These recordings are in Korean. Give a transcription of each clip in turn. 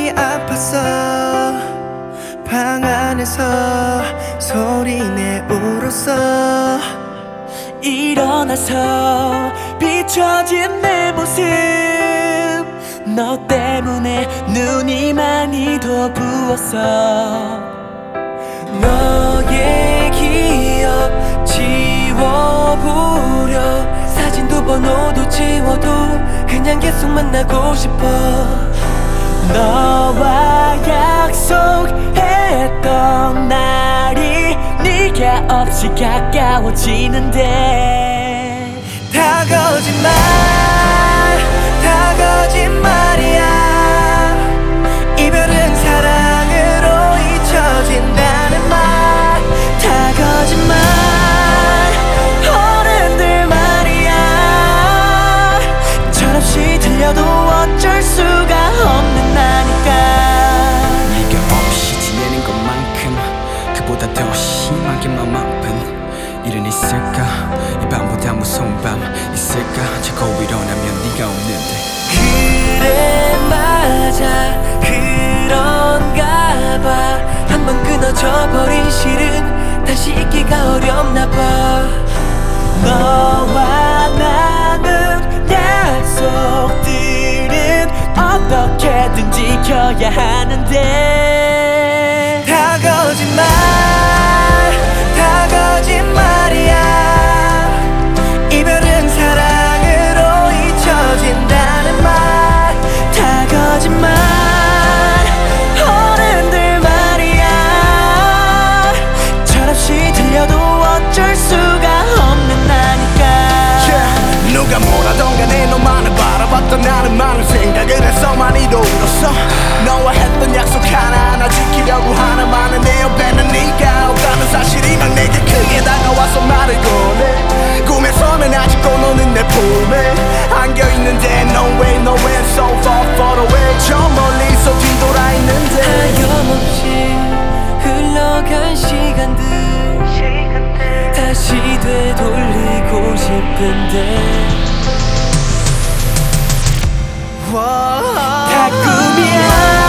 많이 아팠어. 방 안에서 소리내 울었어. 일어나서 비춰진 내 모습, 너 때문에 눈이 많이 더 부었어. 너의 기억 지워보려. 사진도 번호도 지워도 그냥 계속 만나고 싶어. 너와 약속했던 날이 네가 없이 가까워지는데 다 거짓말, 다 거짓말이야. 이별은 사랑으로 잊혀진다는 말. 다 거짓말, 어른들 말이야. 철없이 들려도 어쩔 수가 없는 나니까. 네가 없이 지내는 것만큼 그보다 더 심하게 마음 아픈 일은 있을까? 이 밤보다 무서운 밤 있을까? 자고 일어나면 네가 없는데. 그래 맞아, 그런가 봐. 한번 끊어져 버린 실은 다시 잊기가 어렵나 봐. 너와 나눈 약속들은 어떻게든 지켜야 하는데 다 거짓말, 다 거짓말이야. 이별은 사랑으로 잊혀진다는 말. 다 거짓말, 어른들 말이야. 철없이 들려도 어쩔 수가 없는 나니까. 누가 뭐라던 간에 너만을 바라봤던 나는 많은 생각을 해서 많이도 울었어. 너와 했던 약속 하나하나 지키려고 하는 많은 내 옆에는 네가 없다는 사실이 막 내게 크게 다가와서 말을 꺼내. 꿈에서는 아직도 너는 내 품에 안겨있는데 No way, no way, so far, far away. 저 멀리서 뒤돌아 있는데 하염없이 흘러간 시간들 다시 되돌리고 싶은데 다 꿈이야,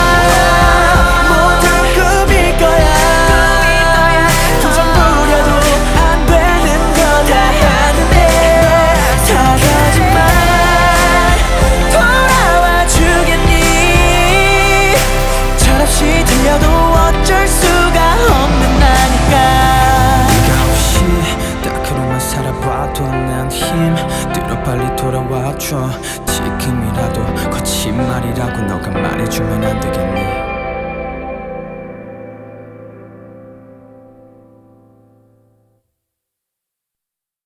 모두 꿈일 거야. 도전 부려도 안 되는 거다 하는데 다 거짓말, 돌아와 주겠니? 철없이 들려도 어쩔 수가 없는 나니까. 네가 없이 딱으로만 살아봐도 난 힘들어. 빨리 돌아와줘. 지금이라도 거짓말이라고 너가 말해주면 안 되겠니?